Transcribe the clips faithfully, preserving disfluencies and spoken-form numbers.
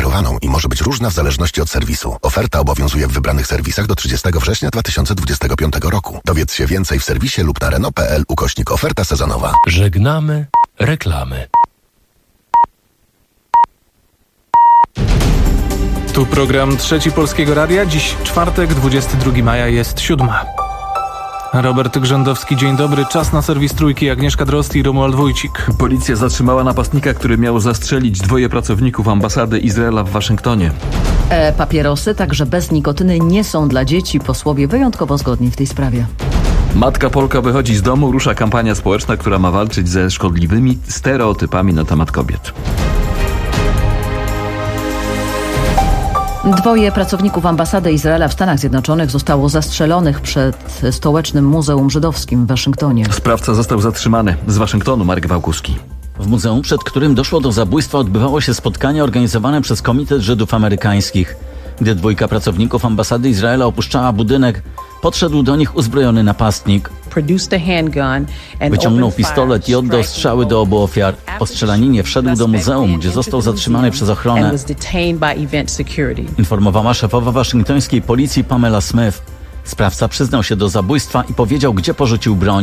akredytowaną i może być różna w zależności od serwisu. Oferta obowiązuje w wybranych serwisach do trzydziestego września dwa tysiące dwudziestego piątego roku. Dowiedz się więcej w serwisie lub na renault kropka p l ukośnik oferta sezonowa. Żegnamy reklamy. Tu program Trzeci Polskiego Radia. Dziś czwartek, dwudziestego drugiego maja, jest siódma. Robert Grzędowski, dzień dobry. Czas na serwis Trójki. Agnieszka Drozd i Romuald Wójcik. Policja zatrzymała napastnika, który miał zastrzelić dwoje pracowników ambasady Izraela w Waszyngtonie. E, papierosy, także bez nikotyny, nie są dla dzieci. Posłowie wyjątkowo zgodni w tej sprawie. Matka Polka wychodzi z domu. Rusza kampania społeczna, która ma walczyć ze szkodliwymi stereotypami na temat kobiet. Dwoje pracowników ambasady Izraela w Stanach Zjednoczonych zostało zastrzelonych przed stołecznym Muzeum Żydowskim w Waszyngtonie. Sprawca został zatrzymany. Z Waszyngtonu Marek Wałkuski. W muzeum, przed którym doszło do zabójstwa, odbywało się spotkanie organizowane przez Komitet Żydów Amerykańskich. Gdy dwójka pracowników ambasady Izraela opuszczała budynek, podszedł do nich uzbrojony napastnik. Wyciągnął pistolet i oddał strzały do obu ofiar. Po strzelaninie wszedł do muzeum, gdzie został zatrzymany przez ochronę. Informowała szefowa waszyngtońskiej policji Pamela Smith. Sprawca przyznał się do zabójstwa i powiedział, gdzie porzucił broń.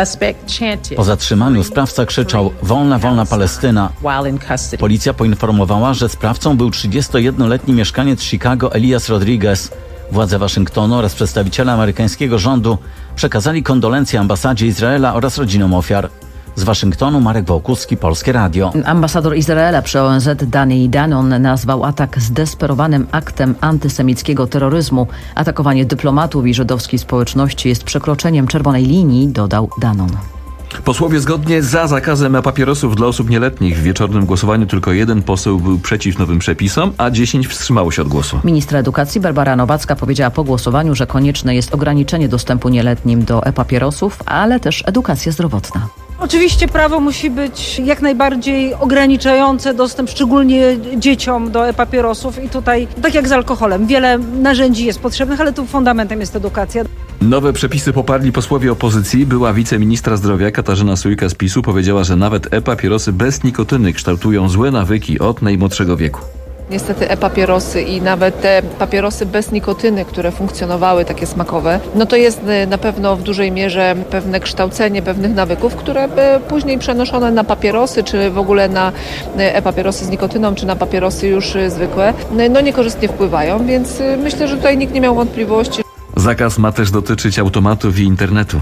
Po zatrzymaniu sprawca krzyczał: wolna, wolna Palestyna. Policja poinformowała, że sprawcą był trzydziestojednoletni mieszkaniec Chicago Elias Rodriguez. Władze Waszyngtonu oraz przedstawiciele amerykańskiego rządu przekazali kondolencje ambasadzie Izraela oraz rodzinom ofiar. Z Waszyngtonu Marek Wałkuski, Polskie Radio. Ambasador Izraela przy O N Z Dani Danon nazwał atak zdesperowanym aktem antysemickiego terroryzmu. Atakowanie dyplomatów i żydowskiej społeczności jest przekroczeniem czerwonej linii, dodał Danon. Posłowie zgodnie za zakazem papierosów dla osób nieletnich. W wieczornym głosowaniu tylko jeden poseł był przeciw nowym przepisom, a dziesięć wstrzymało się od głosu. Ministra edukacji Barbara Nowacka powiedziała po głosowaniu, że konieczne jest ograniczenie dostępu nieletnim do e-papierosów, ale też edukacja zdrowotna. Oczywiście prawo musi być jak najbardziej ograniczające dostęp, szczególnie dzieciom, do e-papierosów i tutaj, tak jak z alkoholem, wiele narzędzi jest potrzebnych, ale tu fundamentem jest edukacja. Nowe przepisy poparli posłowie opozycji. Była wiceministra zdrowia Katarzyna Sójka z PiSu powiedziała, że nawet e-papierosy bez nikotyny kształtują złe nawyki od najmłodszego wieku. Niestety e-papierosy i nawet te papierosy bez nikotyny, które funkcjonowały, takie smakowe, no to jest na pewno w dużej mierze pewne kształcenie pewnych nawyków, które później przenoszone na papierosy, czy w ogóle na e-papierosy z nikotyną, czy na papierosy już zwykłe, no niekorzystnie wpływają, więc myślę, że tutaj nikt nie miał wątpliwości. Zakaz ma też dotyczyć automatów i internetu.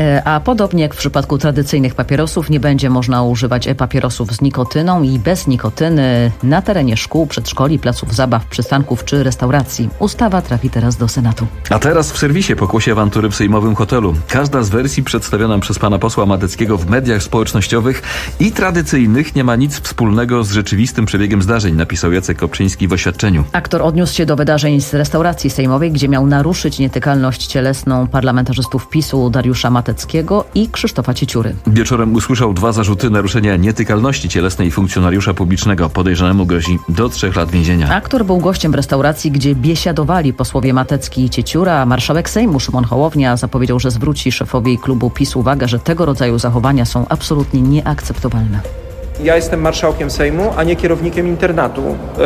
A podobnie jak w przypadku tradycyjnych papierosów, nie będzie można używać e-papierosów z nikotyną i bez nikotyny na terenie szkół, przedszkoli, placów zabaw, przystanków czy restauracji. Ustawa trafi teraz do Senatu. A teraz w serwisie pokłosie awantury w sejmowym hotelu. Każda z wersji przedstawiona przez pana posła Madeckiego w mediach społecznościowych i tradycyjnych nie ma nic wspólnego z rzeczywistym przebiegiem zdarzeń, napisał Jacek Kopczyński w oświadczeniu. Aktor odniósł się do wydarzeń z restauracji sejmowej, gdzie miał naruszyć nietykalność cielesną parlamentarzystów PiSu Dariusza Mateckiego i Krzysztofa Cieciury. Wieczorem usłyszał dwa zarzuty naruszenia nietykalności cielesnej funkcjonariusza publicznego. Podejrzanemu grozi do trzech lat więzienia. Aktor był gościem restauracji, gdzie biesiadowali posłowie Matecki i Cieciura, a marszałek Sejmu Szymon Hołownia zapowiedział, że zwróci szefowi klubu PiS uwagę, że tego rodzaju zachowania są absolutnie nieakceptowalne. Ja jestem marszałkiem Sejmu, a nie kierownikiem internatu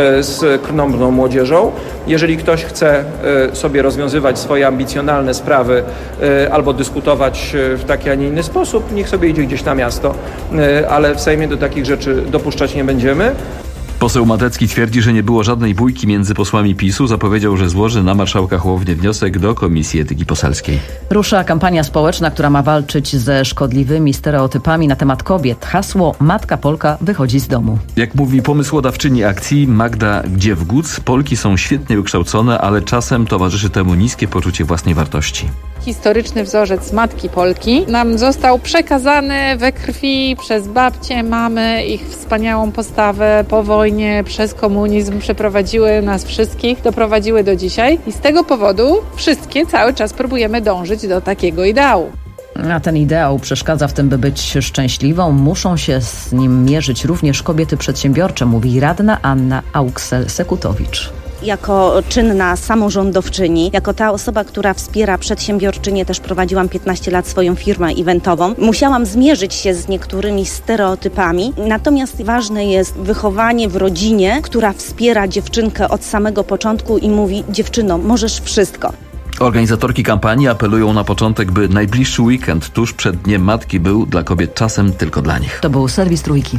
z krnąbrną młodzieżą. Jeżeli ktoś chce sobie rozwiązywać swoje ambicjonalne sprawy albo dyskutować w taki, a nie inny sposób, niech sobie idzie gdzieś na miasto, ale w Sejmie do takich rzeczy dopuszczać nie będziemy. Poseł Matecki twierdzi, że nie było żadnej bójki między posłami PiSu. Zapowiedział, że złoży na marszałka Hołownię wniosek do Komisji Etyki Poselskiej. Rusza kampania społeczna, która ma walczyć ze szkodliwymi stereotypami na temat kobiet. Hasło Matka Polka wychodzi z domu. Jak mówi pomysłodawczyni akcji Magda Gdziewguc, Polki są świetnie wykształcone, ale czasem towarzyszy temu niskie poczucie własnej wartości. Historyczny wzorzec Matki Polki nam został przekazany we krwi przez babcie, mamy, ich wspaniałą postawę po wojnie, przez komunizm przeprowadziły nas wszystkich, doprowadziły do dzisiaj i z tego powodu wszystkie cały czas próbujemy dążyć do takiego ideału. A ten ideał przeszkadza w tym, by być szczęśliwą. Muszą się z nim mierzyć również kobiety przedsiębiorcze, mówi radna Anna Auksel-Sekutowicz. jako czynna samorządowczyni, jako ta osoba, która wspiera przedsiębiorczynię, też prowadziłam piętnaście lat swoją firmę eventową. Musiałam zmierzyć się z niektórymi stereotypami, natomiast ważne jest wychowanie w rodzinie, która wspiera dziewczynkę od samego początku i mówi: dziewczyno, możesz wszystko. Organizatorki kampanii apelują na początek, by najbliższy weekend tuż przed Dniem Matki był dla kobiet czasem tylko dla nich. To był serwis Trójki.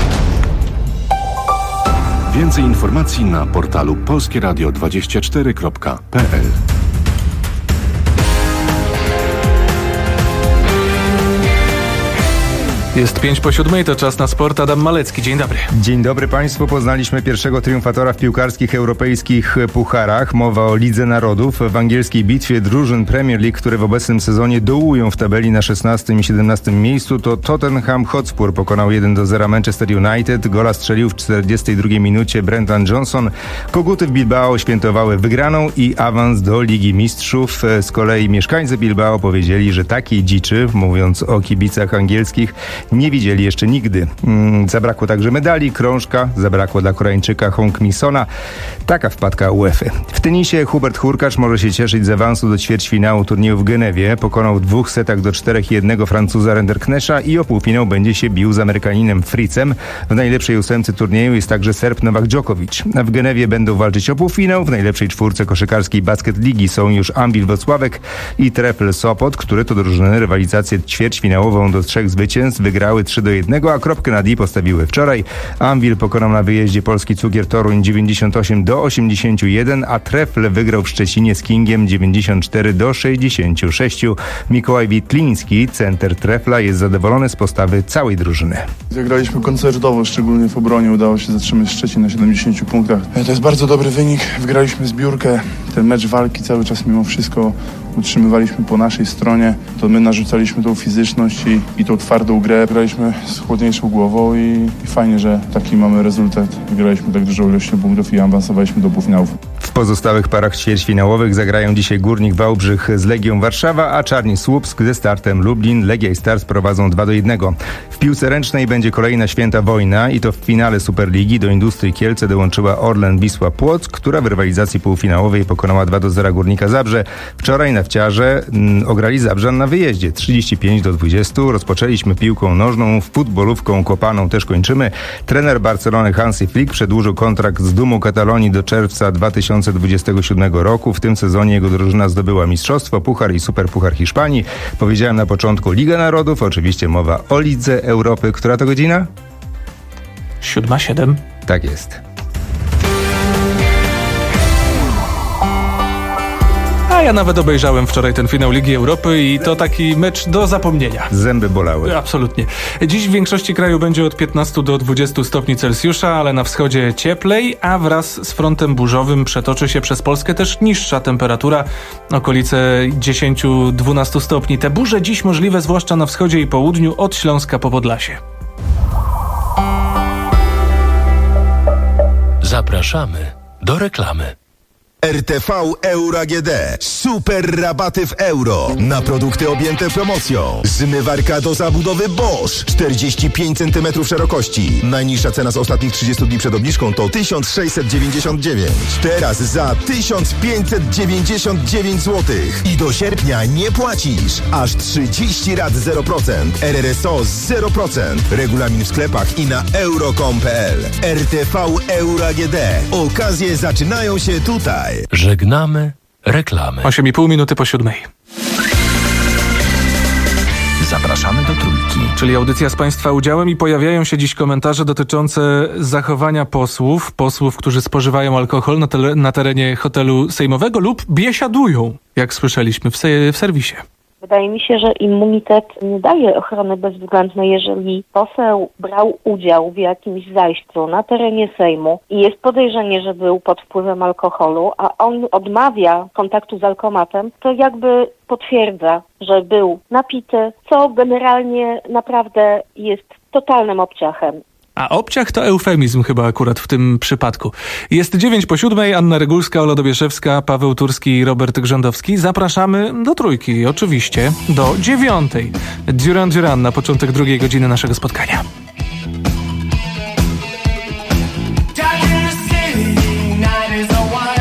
Więcej informacji na portalu polskie radio dwadzieścia cztery kropka p l. Jest pięć po siódmej, to czas na sport. Adam Malecki, dzień dobry. Dzień dobry Państwu. Poznaliśmy pierwszego triumfatora w piłkarskich europejskich pucharach. Mowa o Lidze Narodów. W angielskiej bitwie drużyn Premier League, które w obecnym sezonie dołują w tabeli na szesnastym i siedemnastym miejscu, to Tottenham Hotspur pokonał jeden do zera Manchester United. Gola strzelił w czterdziestej drugiej minucie Brendan Johnson. Koguty w Bilbao świętowały wygraną i awans do Ligi Mistrzów. Z kolei mieszkańcy Bilbao powiedzieli, że takiej dziczy, mówiąc o kibicach angielskich, nie widzieli jeszcze nigdy. Hmm, zabrakło także medali, krążka, zabrakło dla Koreańczyka Hong Mi-sona. Taka wpadka UEFA. W tenisie Hubert Hurkacz może się cieszyć z awansu do ćwierćfinału turnieju w Genewie. Pokonał w dwóch setach do czterech jednego Francuza Renderknesza i o półfinał będzie się bił z Amerykaninem Fritzem. W najlepszej ósemce turnieju jest także Serb Nowak Djokovic. W Genewie będą walczyć o półfinał. W najlepszej czwórce koszykarskiej Basket Ligi są już Anwil Włocławek i Trefl Sopot, które to drużyny rywalizację ćwierćfinałową do trzech zwycięstw wygrały trzy do jednego, a kropkę na D postawiły wczoraj. Anwil pokonał na wyjeździe polski Cugier Toruń dziewięćdziesiąt osiem do osiemdziesięciu jeden, a Trefl wygrał w Szczecinie z Kingiem dziewięćdziesiąt cztery do sześćdziesięciu sześciu. Mikołaj Witliński, center Trefla, jest zadowolony z postawy całej drużyny. Zagraliśmy koncertowo, szczególnie w obronie udało się zatrzymać Szczecin na siedemdziesięciu punktach. To jest bardzo dobry wynik, wygraliśmy zbiórkę, ten mecz walki cały czas mimo wszystko utrzymywaliśmy po naszej stronie, to my narzucaliśmy tą fizyczność i, i tą twardą grę. Graliśmy z chłodniejszą głową i, i fajnie, że taki mamy rezultat. Wygraliśmy tak dużą ilością punktów i awansowaliśmy do półfinałów. W pozostałych parach ćwierćfinałowych zagrają dzisiaj Górnik Wałbrzych z Legią Warszawa, a Czarni Słupsk ze Startem Lublin. Legia i Start prowadzą dwa do jednego. W piłce ręcznej będzie kolejna święta wojna i to w finale Superligi do Industrii Kielce dołączyła Orlen Wisła Płock, która w rywalizacji półfinałowej pokonała dwa do zera Górnika Zabrze. Wczoraj na Wciarze mm, ograli Zabrzan na wyjeździe trzydzieści pięć do dwudziestu. Rozpoczęliśmy piłką nożną, futbolówką kopaną też kończymy. Trener Barcelony Hansi Flick przedłużył kontrakt z Dumą Katalonii do czerwca dwa tysiące dwudziestego siódmego roku. W tym sezonie jego drużyna zdobyła mistrzostwo, puchar i superpuchar Hiszpanii. Powiedziałem na początku Liga Narodów, oczywiście mowa o Lidze Europy. Która to godzina? Siódma, siedem. Tak jest. A ja nawet obejrzałem wczoraj ten finał Ligi Europy i to taki mecz do zapomnienia. Zęby bolały. Absolutnie. Dziś w większości kraju będzie od piętnastu do dwudziestu stopni Celsjusza, ale na wschodzie cieplej, a wraz z frontem burzowym przetoczy się przez Polskę też niższa temperatura, okolice dziesięć do dwunastu stopni. Te burze dziś możliwe zwłaszcza na wschodzie i południu od Śląska po Podlasie. Zapraszamy do reklamy. R T V Euro A G D. Super rabaty w euro na produkty objęte promocją. Zmywarka do zabudowy Bosch czterdzieści pięć centymetrów szerokości. Najniższa cena z ostatnich trzydziestu dni przed obniżką to tysiąc sześćset dziewięćdziesiąt dziewięć. Teraz za tysiąc pięćset dziewięćdziesiąt dziewięć złotych. I do sierpnia nie płacisz. Aż trzydzieści rat zero procent. R R S O zero procent. Regulamin w sklepach i na euro kropka com kropka p l. R T V Euro A G D. Okazje zaczynają się tutaj. Żegnamy reklamy. osiem i pół minuty po siódmej. Zapraszamy do Trójki. Czyli audycja z Państwa udziałem i pojawiają się dziś komentarze dotyczące zachowania posłów, posłów, którzy spożywają alkohol na, tele, na terenie hotelu sejmowego lub biesiadują, jak słyszeliśmy w, se, w serwisie. Wydaje mi się, że immunitet nie daje ochrony bezwzględnej, jeżeli poseł brał udział w jakimś zajściu na terenie Sejmu i jest podejrzenie, że był pod wpływem alkoholu, a on odmawia kontaktu z alkomatem, to jakby potwierdza, że był napity, co generalnie naprawdę jest totalnym obciachem. A obciach to eufemizm chyba akurat w tym przypadku. Jest dziewięć po siódmej, Anna Regulska, Ola Dobieszewska, Paweł Turski i Robert Grzędowski. Zapraszamy do Trójki, oczywiście, do dziewiątej. Duran Duran na początek drugiej godziny naszego spotkania. Jack in the city, night is a wine.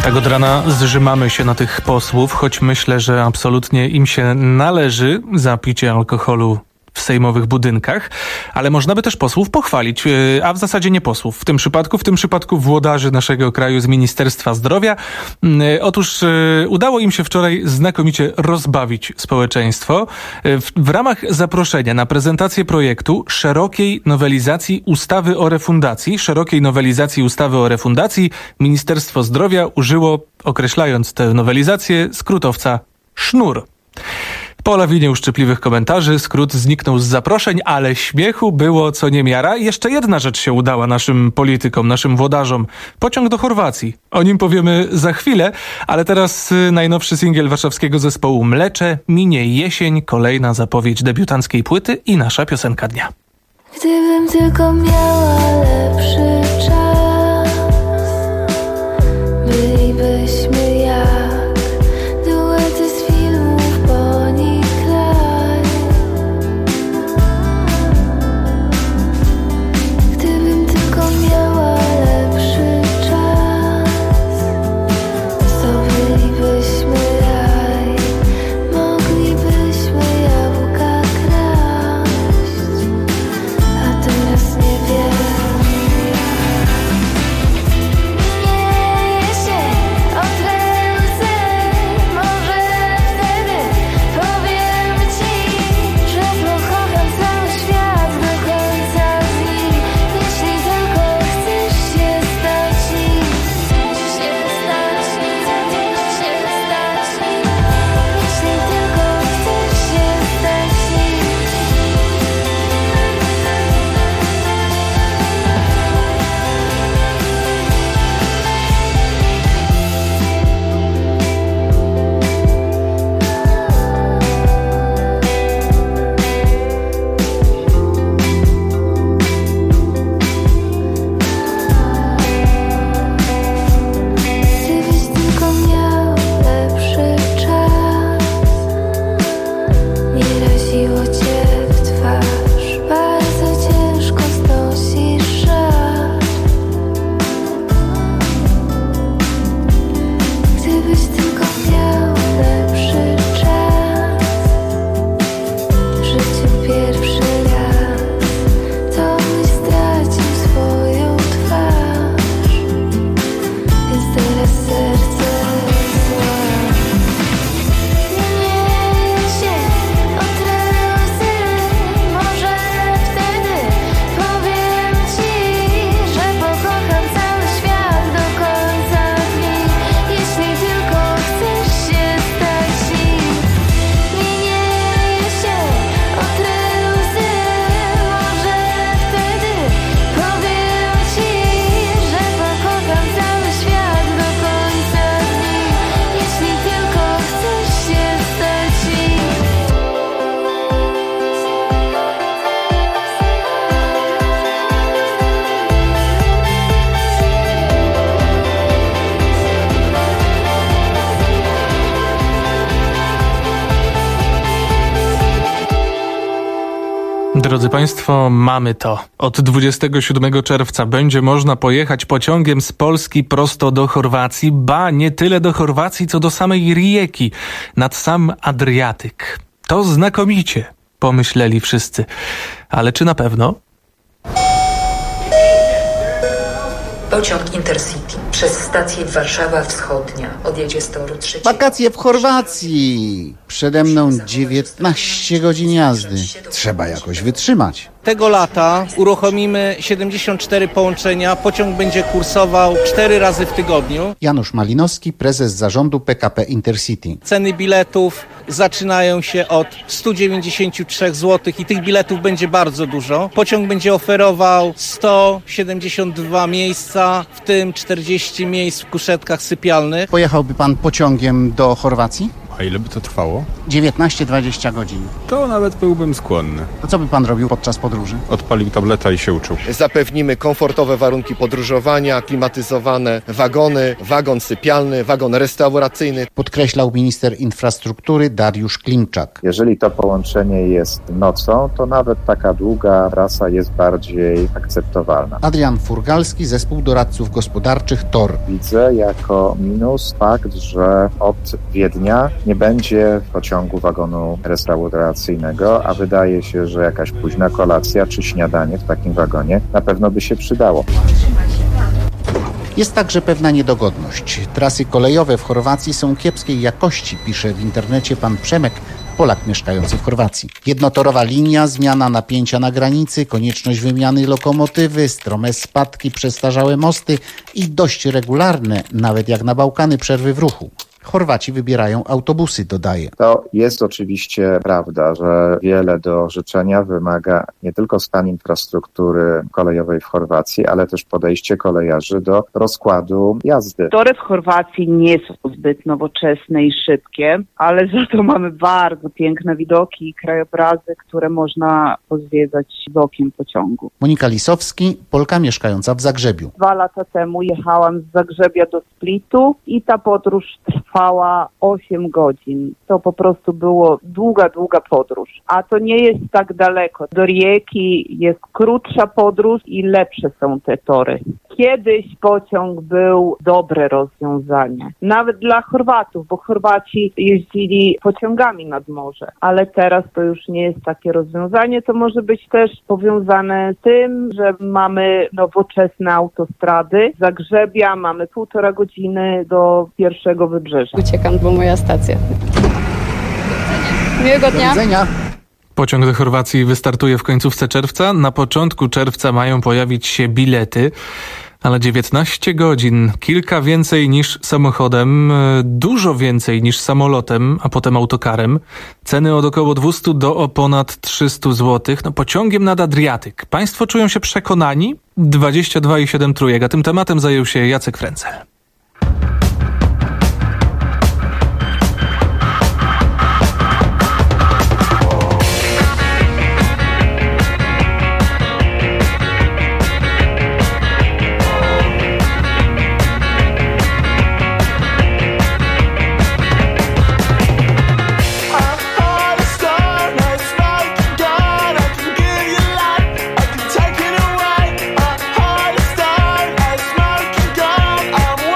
Tak od rana zżymamy się na tych posłów, choć myślę, że absolutnie im się należy za picie alkoholu w sejmowych budynkach, ale można by też posłów pochwalić, a w zasadzie nie posłów. W tym przypadku, w tym przypadku włodarzy naszego kraju z Ministerstwa Zdrowia. Otóż udało im się wczoraj znakomicie rozbawić społeczeństwo. W, w ramach zaproszenia na prezentację projektu szerokiej nowelizacji ustawy o refundacji, szerokiej nowelizacji ustawy o refundacji, Ministerstwo Zdrowia użyło, określając tę nowelizację, skrótowca sznur. Po lawinie uszczypliwych komentarzy skrót zniknął z zaproszeń, ale śmiechu było co niemiara. I jeszcze jedna rzecz się udała naszym politykom, naszym włodarzom. Pociąg do Chorwacji. O nim powiemy za chwilę, ale teraz najnowszy singiel warszawskiego zespołu Mlecze. Minie jesień, kolejna zapowiedź debiutanckiej płyty i nasza piosenka dnia. Gdybym tylko miała lepszy czas, bylibyśmy jak duety z filmów Bonnie i Clyde. Gdybym tylko miała lepszy czas, to bylibyśmy raj, moglibyśmy jabłka kraść, a teraz nie wiem. Drodzy Państwo, mamy to. Od dwudziestego siódmego czerwca będzie można pojechać pociągiem z Polski prosto do Chorwacji, ba nie tyle do Chorwacji, co do samej Rijeki, nad sam Adriatyk. To znakomicie, pomyśleli wszyscy. Ale czy na pewno? Pociąg Intercity przez stację Warszawa Wschodnia odjedzie z toru trzeciego. Wakacje w Chorwacji. Przede mną dziewiętnaście godzin jazdy. Trzeba jakoś wytrzymać. Tego lata uruchomimy siedemdziesiąt cztery połączenia. Pociąg będzie kursował cztery razy w tygodniu. Janusz Malinowski, prezes zarządu P K P Intercity. Ceny biletów zaczynają się od stu dziewięćdziesięciu trzech złotych i tych biletów będzie bardzo dużo. Pociąg będzie oferował sto siedemdziesiąt dwa miejsca, w tym czterdzieści miejsc w kuszetkach sypialnych. Pojechałby pan pociągiem do Chorwacji? A ile by to trwało? dziewiętnaście dwadzieścia godzin. To nawet byłbym skłonny. To co by pan robił podczas podróży? Odpalił tableta i się uczył. Zapewnimy komfortowe warunki podróżowania, klimatyzowane wagony, wagon sypialny, wagon restauracyjny. Podkreślał minister infrastruktury Dariusz Klimczak. Jeżeli to połączenie jest nocą, to nawet taka długa trasa jest bardziej akceptowalna. Adrian Furgalski, zespół doradców gospodarczych T O R. Widzę jako minus fakt, że od Wiednia nie będzie pociągu wagonu restauracyjnego, a wydaje się, że jakaś późna kolacja czy śniadanie w takim wagonie na pewno by się przydało. Jest także pewna niedogodność. Trasy kolejowe w Chorwacji są kiepskiej jakości, pisze w internecie pan Przemek, Polak mieszkający w Chorwacji. Jednotorowa linia, zmiana napięcia na granicy, konieczność wymiany lokomotywy, strome spadki, przestarzałe mosty i dość regularne, nawet jak na Bałkany, przerwy w ruchu. Chorwaci wybierają autobusy, dodaje. To jest oczywiście prawda, że wiele do życzenia wymaga nie tylko stan infrastruktury kolejowej w Chorwacji, ale też podejście kolejarzy do rozkładu jazdy. Tory w Chorwacji nie są zbyt nowoczesne i szybkie, ale za to mamy bardzo piękne widoki i krajobrazy, które można pozwiedzać z okiem pociągu. Monika Lisowski, Polka mieszkająca w Zagrzebiu. Dwa lata temu jechałam z Zagrzebia do Splitu i ta podróż trwała osiem godzin. To po prostu było długa, długa podróż. A to nie jest tak daleko. Do Rijeki jest krótsza podróż i lepsze są te tory. Kiedyś pociąg był dobre rozwiązanie. Nawet dla Chorwatów, bo Chorwaci jeździli pociągami nad morze. Ale teraz to już nie jest takie rozwiązanie. To może być też powiązane z tym, że mamy nowoczesne autostrady. Z Zagrzebia mamy półtora godziny do pierwszego wybrzeża. Uciekam, bo moja stacja. Miłego dnia. Do widzenia. Pociąg do Chorwacji wystartuje w końcówce czerwca. Na początku czerwca mają pojawić się bilety, ale dziewiętnaście godzin, kilka więcej niż samochodem, dużo więcej niż samolotem, a potem autokarem. Ceny od około dwieście do o ponad trzysta złotych. No, pociągiem nad Adriatyk. Państwo czują się przekonani? dwadzieścia dwa i siedem trójek, a tym tematem zajął się Jacek Frencel. I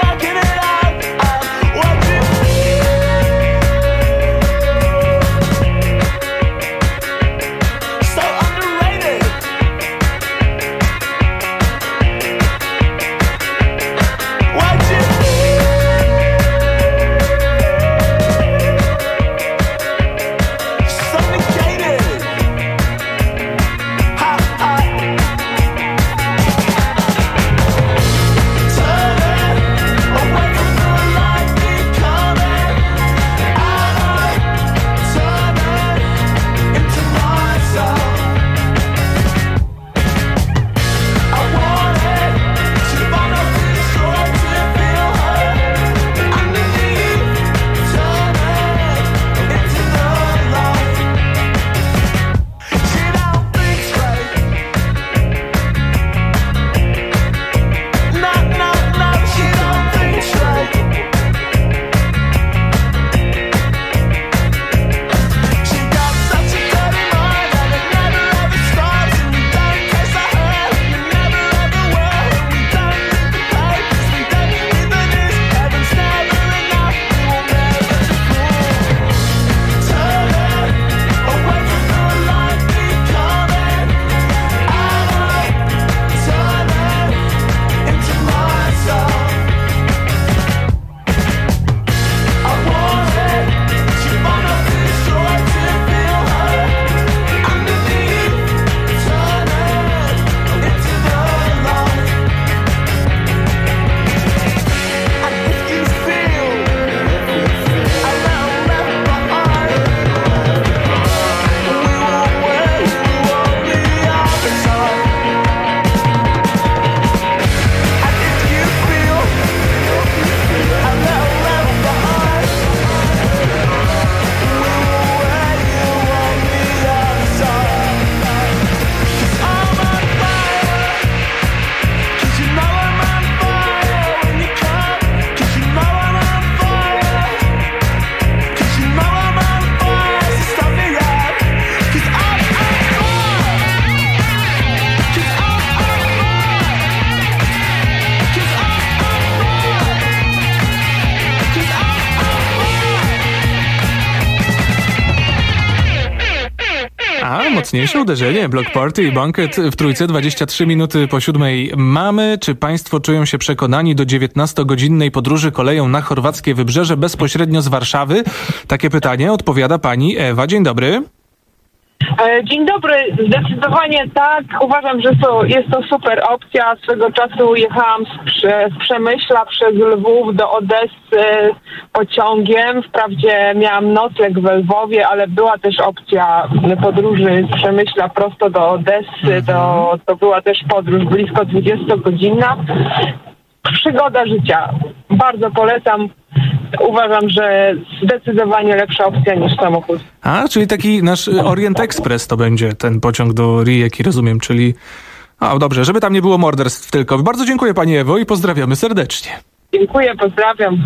Mocniejsze uderzenie, Block Party i Banket w Trójce, dwadzieścia trzy minuty po siódmej mamy. Czy państwo czują się przekonani do dziewiętnastogodzinnej podróży koleją na chorwackie wybrzeże bezpośrednio z Warszawy? Takie pytanie odpowiada pani Ewa. Dzień dobry. Dzień dobry, zdecydowanie tak. Uważam, że to jest to super opcja. Swego czasu jechałam z, Prze- z Przemyśla przez Lwów do Odessy pociągiem. Wprawdzie miałam nocleg w Lwowie, ale była też opcja podróży z Przemyśla prosto do Odessy. To, to była też podróż blisko dwudziestogodzinna. Przygoda życia. Bardzo polecam. Uważam, że zdecydowanie lepsza opcja niż samochód. A, czyli taki nasz Orient Express to będzie ten pociąg do Rijeki, rozumiem, czyli... A, dobrze, żeby tam nie było morderstw tylko. Bardzo dziękuję pani Ewo i pozdrawiamy serdecznie. Dziękuję, pozdrawiam.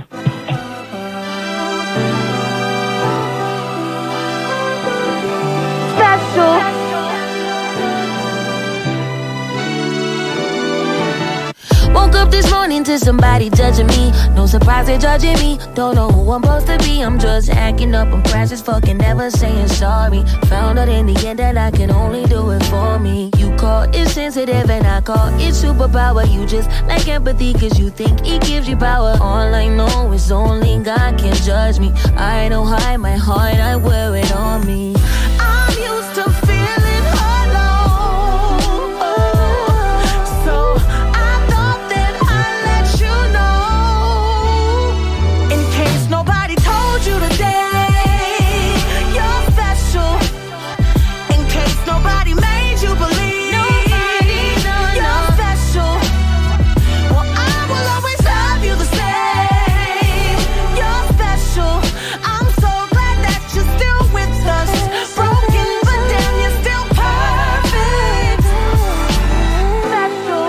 Stasiu! Woke up this morning to somebody judging me. No surprise they're judging me. Don't know who I'm supposed to be. I'm just acting up. I'm crash as fucking never saying sorry. Found out in the end that I can only do it for me. You call it sensitive and I call it superpower. You just like empathy cause you think it gives you power. All I know is only God can judge me. I don't hide my heart, I wear it on me. I'm used to feeling alone. So nobody told you today you're special. In case nobody made you believe nobody, no, you're no. special. Well, I will always love you the same. You're special. I'm so glad that you're still with us. Broken, but damn, you're still perfect. Special.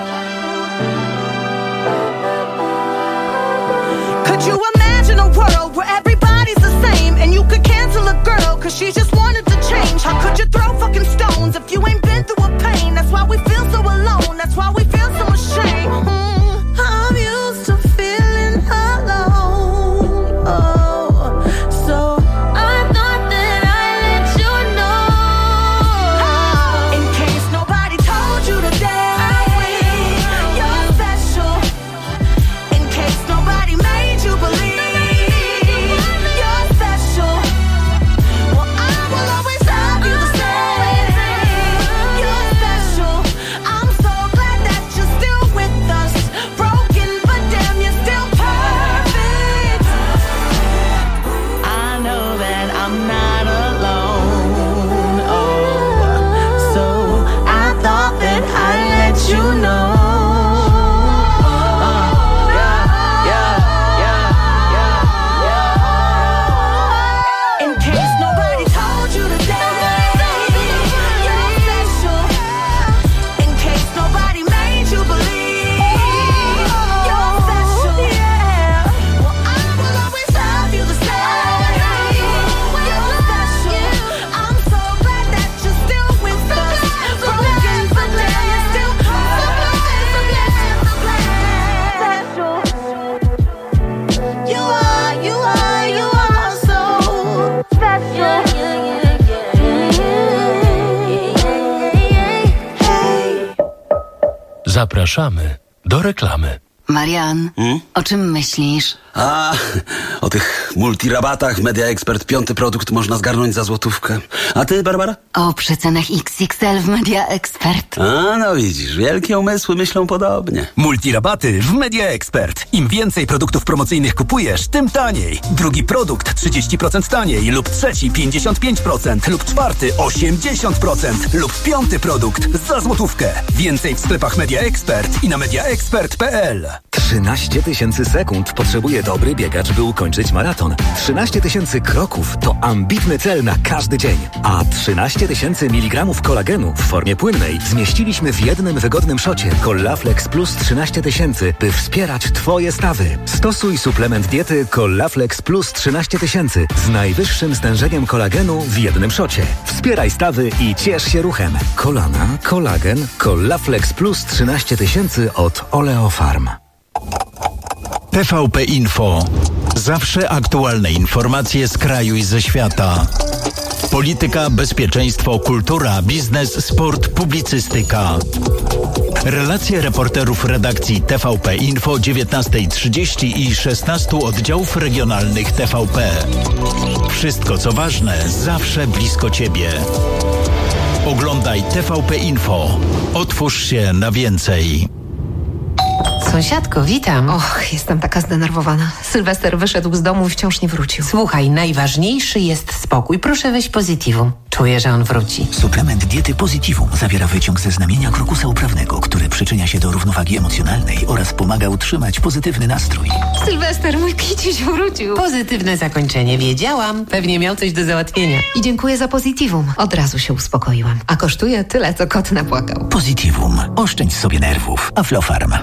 Could you imagine a world where everybody's the same and you could cancel a girl cause she just wanted to change? How could you throw fucking stones if you ain't been through a pain? That's why we feel so alone, that's why we feel so ashamed. mm, I'm used to feeling alone. Oh, so I thought that I'd let you know. In case nobody told you today you're special. In case nobody made you believe Zapraszamy do reklamy. Marian, Hmm? o czym myślisz? A, o tych multirabatach Media Expert. Piąty produkt można zgarnąć za złotówkę. A ty, Barbara? O przecenach X X L w Media Expert. A, no widzisz, wielkie umysły myślą podobnie. Multirabaty w Media Expert. Im więcej produktów promocyjnych kupujesz, tym taniej. Drugi produkt trzydzieści procent taniej lub trzeci pięćdziesiąt pięć procent lub czwarty osiemdziesiąt procent lub piąty produkt za złotówkę. Więcej w sklepach Media Expert i na mediaexpert kropka p l. trzynaście tysięcy sekund potrzebuje dobry biegacz, by ukończyć maraton. trzynaście tysięcy kroków to ambitny cel na każdy dzień. A trzynaście tysięcy miligramów kolagenu w formie płynnej zmieściliśmy w jednym wygodnym szocie Collaflex Plus trzynaście tysięcy, by wspierać Twoje stawy. Stosuj suplement diety Collaflex Plus trzynaście tysięcy z najwyższym stężeniem kolagenu w jednym szocie. Wspieraj stawy i ciesz się ruchem. Kolana, kolagen, Collaflex Plus trzynaście tysięcy od Oleofarm. T V P Info. Zawsze aktualne informacje z kraju i ze świata. Polityka, bezpieczeństwo, kultura, biznes, sport, publicystyka. Relacje reporterów redakcji T V P Info dziewiętnasta trzydzieści i szesnaście oddziałów regionalnych T V P. Wszystko co ważne, zawsze blisko Ciebie. Oglądaj T V P Info. Otwórz się na więcej. Sąsiadko, witam. Och, jestem taka zdenerwowana. Sylwester wyszedł z domu i wciąż nie wrócił. Słuchaj, najważniejszy jest spokój. Proszę weź Positivum. Czuję, że on wróci. Suplement diety Positivum zawiera wyciąg ze znamienia krokusa uprawnego, który przyczynia się do równowagi emocjonalnej oraz pomaga utrzymać pozytywny nastrój. Sylwester, mój kiciuś wrócił. Pozytywne zakończenie, wiedziałam. Pewnie miał coś do załatwienia. I dziękuję za Positivum. Od razu się uspokoiłam. A kosztuje tyle, co kot napłakał. Positivum. Oszczędź sobie nerwów. Aflofarm.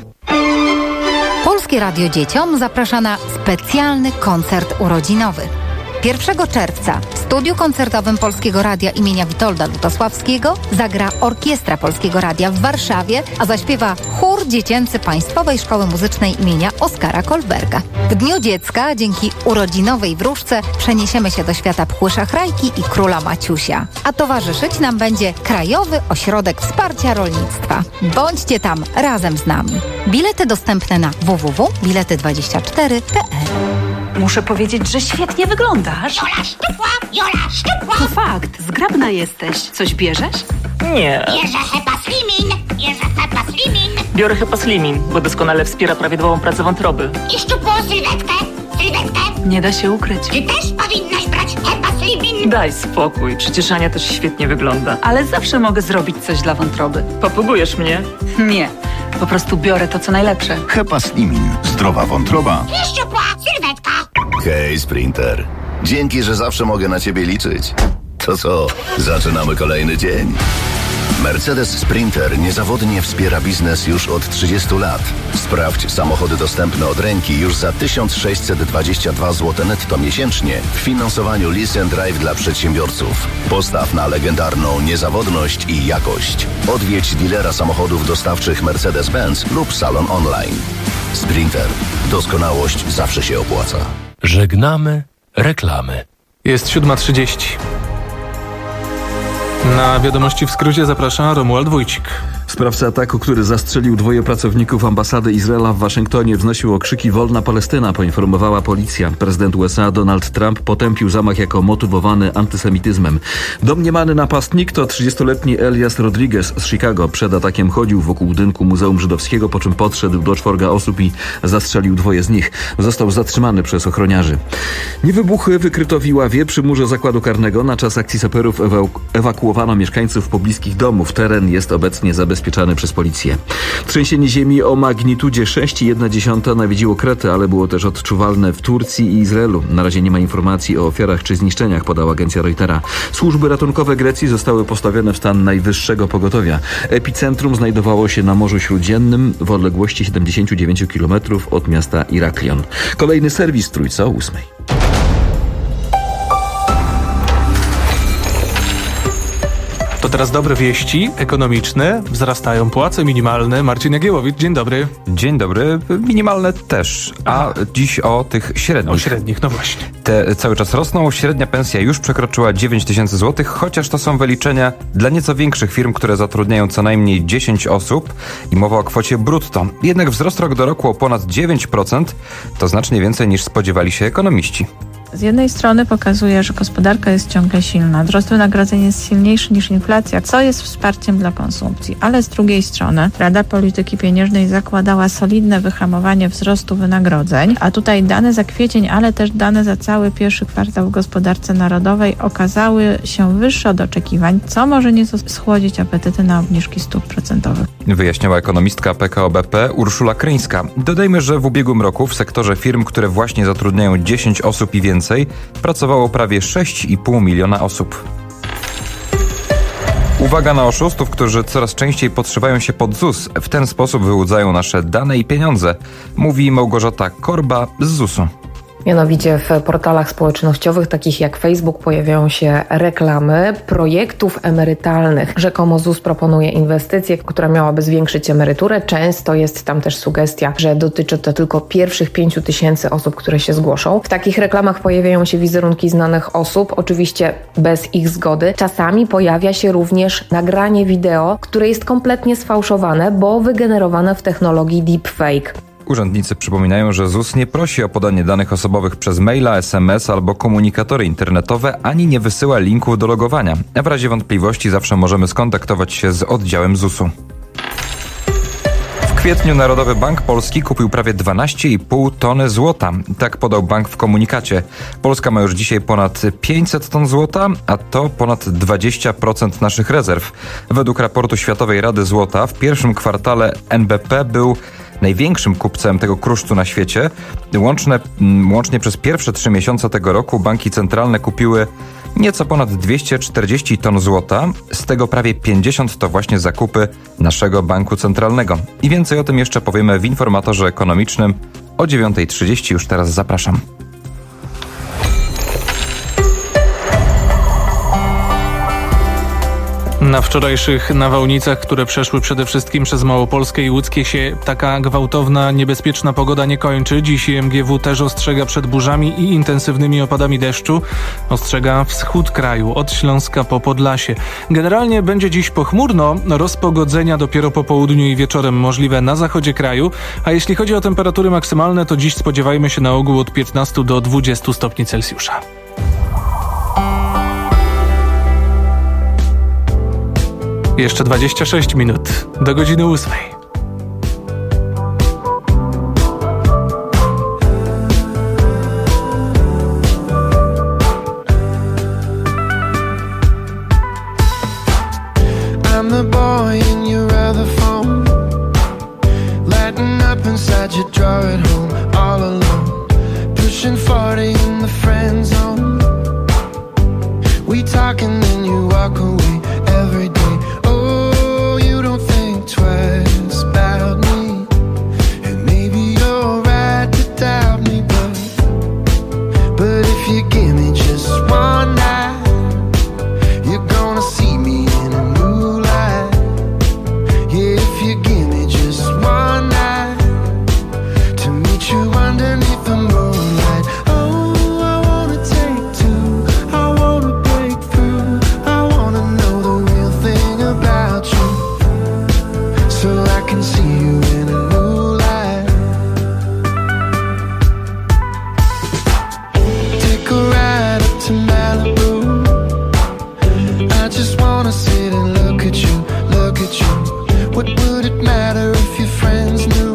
Polskie Radio Dzieciom zaprasza na specjalny koncert urodzinowy. pierwszego czerwca w studiu koncertowym Polskiego Radia imienia Witolda Lutosławskiego zagra Orkiestra Polskiego Radia w Warszawie, a zaśpiewa chór dziecięcy Państwowej Szkoły Muzycznej imienia Oskara Kolberga. W Dniu Dziecka dzięki urodzinowej wróżce przeniesiemy się do świata Pchły Szachrajki i Króla Maciusia. A towarzyszyć nam będzie Krajowy Ośrodek Wsparcia Rolnictwa. Bądźcie tam razem z nami. Bilety dostępne na w w w kropka bilety dwadzieścia cztery kropka p l. Muszę powiedzieć, że świetnie wyglądasz. Jola szczupła, Jola szczupła. To fakt, zgrabna jesteś. Coś bierzesz? Nie. Bierze Hepaslimin, bierze Hepaslimin. Biorę Hepaslimin, bo doskonale wspiera prawidłową pracę wątroby. I szczupłą sylwetkę, sylwetkę. Nie da się ukryć. Ty też powinnaś brać Hepaslimin. Daj spokój, przecież Ania też świetnie wygląda. Ale zawsze mogę zrobić coś dla wątroby. Popugujesz mnie? Nie, po prostu biorę to, co najlepsze. Hepaslimin. Zdrowa wątroba. I szczupła sylwetka. Hej, Sprinter. Dzięki, że zawsze mogę na Ciebie liczyć. To co, zaczynamy kolejny dzień. Mercedes Sprinter niezawodnie wspiera biznes już od trzydziestu lat. Sprawdź samochody dostępne od ręki już za tysiąc sześćset dwadzieścia dwa złote netto miesięcznie w finansowaniu Lease and Drive dla przedsiębiorców. Postaw na legendarną niezawodność i jakość. Odwiedź dilera samochodów dostawczych Mercedes-Benz lub salon online. Sprinter. Doskonałość zawsze się opłaca. Żegnamy reklamy. Jest siódma trzydzieści. Na wiadomości w skrócie zaprasza Romuald Wójcik. Sprawca ataku, który zastrzelił dwoje pracowników ambasady Izraela w Waszyngtonie, wznosił okrzyki "Wolna Palestyna", poinformowała policja. Prezydent U S A Donald Trump potępił zamach jako motywowany antysemityzmem. Domniemany napastnik to trzydziestoletni Elias Rodriguez z Chicago. Przed atakiem chodził wokół budynku Muzeum Żydowskiego, po czym podszedł do czworga osób i zastrzelił dwoje z nich. Został zatrzymany przez ochroniarzy. Niewybuchy wykryto w Iławie przy murze zakładu karnego. Na czas akcji saperów ewaku- ewakuowano mieszkańców pobliskich domów. Teren jest obecnie zabezpieczony przez policję. Trzęsienie ziemi o magnitudzie sześć i jedna dziesiąta nawiedziło Kretę, ale było też odczuwalne w Turcji i Izraelu. Na razie nie ma informacji o ofiarach czy zniszczeniach, podała agencja Reutera. Służby ratunkowe Grecji zostały postawione w stan najwyższego pogotowia. Epicentrum znajdowało się na Morzu Śródziemnym w odległości siedemdziesiąt dziewięć kilometrów od miasta Iraklion. Kolejny serwis Trójca o ósmej. To teraz dobre wieści ekonomiczne. Wzrastają płace minimalne. Marcin Jagiełowicz, dzień dobry. Dzień dobry. Minimalne też. A Aha. dziś o tych średnich. O średnich, no właśnie. Te cały czas rosną. Średnia pensja już przekroczyła dziewięć tysięcy złotych, chociaż to są wyliczenia dla nieco większych firm, które zatrudniają co najmniej dziesięć osób i mowa o kwocie brutto. Jednak wzrost rok do roku o ponad dziewięć procent to znacznie więcej niż spodziewali się ekonomiści. Z jednej strony pokazuje, że gospodarka jest ciągle silna, wzrost wynagrodzeń jest silniejszy niż inflacja, co jest wsparciem dla konsumpcji, ale z drugiej strony Rada Polityki Pieniężnej zakładała solidne wyhamowanie wzrostu wynagrodzeń, a tutaj dane za kwiecień, ale też dane za cały pierwszy kwartał w gospodarce narodowej okazały się wyższe od oczekiwań, co może nieco schłodzić apetyty na obniżki stóp procentowych. Wyjaśniała ekonomistka P K O B P Urszula Kryńska. Dodajmy, że w ubiegłym roku w sektorze firm, które właśnie zatrudniają dziesięć osób i więcej, pracowało prawie sześć i pół miliona osób. Uwaga na oszustów, którzy coraz częściej podszywają się pod Z U S. W ten sposób wyłudzają nasze dane i pieniądze, mówi Małgorzata Korba z Z U S u. Mianowicie w portalach społecznościowych takich jak Facebook pojawiają się reklamy projektów emerytalnych. Rzekomo ZUS proponuje inwestycję, która miałaby zwiększyć emeryturę. Często jest tam też sugestia, że dotyczy to tylko pierwszych pięciu tysięcy osób, które się zgłoszą. W takich reklamach pojawiają się wizerunki znanych osób, oczywiście bez ich zgody. Czasami pojawia się również nagranie wideo, które jest kompletnie sfałszowane, bo wygenerowane w technologii deepfake. Urzędnicy przypominają, że ZUS nie prosi o podanie danych osobowych przez maila, es em es albo komunikatory internetowe, ani nie wysyła linków do logowania. A w razie wątpliwości zawsze możemy skontaktować się z oddziałem zusu. W kwietniu Narodowy Bank Polski kupił prawie dwanaście i pół tony złota. Tak podał bank w komunikacie. Polska ma już dzisiaj ponad pięćset ton złota, a to ponad dwadzieścia procent naszych rezerw. Według raportu Światowej Rady Złota w pierwszym kwartale en be pe był największym kupcem tego kruszcu na świecie. Łączne, łącznie przez pierwsze trzy miesiące tego roku banki centralne kupiły nieco ponad dwieście czterdzieści ton złota, z tego prawie pięćdziesiąt to właśnie zakupy naszego banku centralnego. I więcej o tym jeszcze powiemy w informatorze ekonomicznym o dziewiąta trzydzieści. Już teraz zapraszam. Na wczorajszych nawałnicach, które przeszły przede wszystkim przez Małopolskę i Łódzkie, się taka gwałtowna, niebezpieczna pogoda nie kończy. Dziś em gie wu też ostrzega przed burzami i intensywnymi opadami deszczu. Ostrzega wschód kraju, od Śląska po Podlasie. Generalnie będzie dziś pochmurno, rozpogodzenia dopiero po południu i wieczorem możliwe na zachodzie kraju. A jeśli chodzi o temperatury maksymalne, to dziś spodziewajmy się na ogół od piętnastu do dwudziestu stopni Celsjusza. Jeszcze dwadzieścia sześć minut do godziny ósmej. I'm the boy in your other phone, lighting up inside your drawer at home, all alone, pushing forty in the friend zone. We talk and then you walk away every day. Twice about me, and maybe you're right to doubt me, but but if you give me just one night, you're gonna see me in a new light. Yeah, if you give me just one night to meet you underneath the moonlight. Oh, I wanna take two, I wanna break through, I wanna know the real thing about you, so I can see you in a new light. Take a ride up to Malibu, I just wanna sit and look at you, look at you. What would it matter if your friends knew?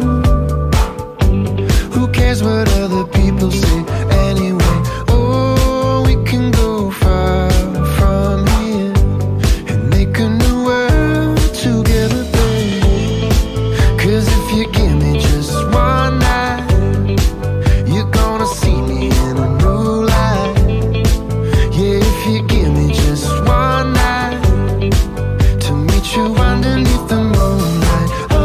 Who cares what other people say anyway? Oh, we can go far from here and make a new world together, babe. Cause if you give me just one night, you're gonna see me in a new light. Yeah, if you give me just one night to meet you underneath the moonlight. Oh,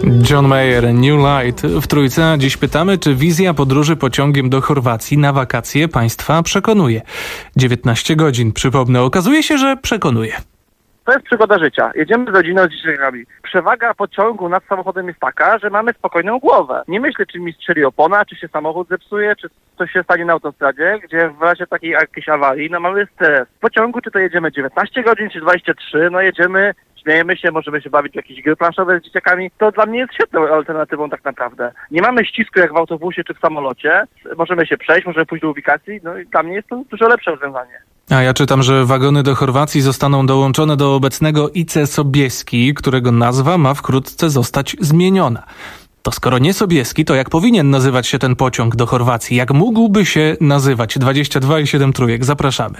John Mayer, New Light w Trójce. Dziś pytamy, czy wizja podróży pociągiem do Chorwacji na wakacje państwa przekonuje. dziewiętnaście godzin, przypomnę, okazuje się, że przekonuje. To jest przygoda życia. Jedziemy z rodziną z dzieciakami. Przewaga pociągu nad samochodem jest taka, że mamy spokojną głowę. Nie myślę, czy mi strzeli opona, czy się samochód zepsuje, czy coś się stanie na autostradzie, gdzie w razie takiej jakiejś awarii, no mamy stres. W pociągu, czy to jedziemy dziewiętnaście godzin, czy dwadzieścia trzy, no jedziemy, śmiejemy się, możemy się bawić w jakieś gry planszowe z dzieciakami. To dla mnie jest świetną alternatywą tak naprawdę. Nie mamy ścisku jak w autobusie czy w samolocie. Możemy się przejść, możemy pójść do ubikacji, no i dla mnie jest to dużo lepsze rozwiązanie. A ja czytam, że wagony do Chorwacji zostaną dołączone do obecnego I C Sobieski, którego nazwa ma wkrótce zostać zmieniona. To skoro nie Sobieski, to jak powinien nazywać się ten pociąg do Chorwacji? Jak mógłby się nazywać? dwadzieścia dwa i siedem Trójek. Zapraszamy.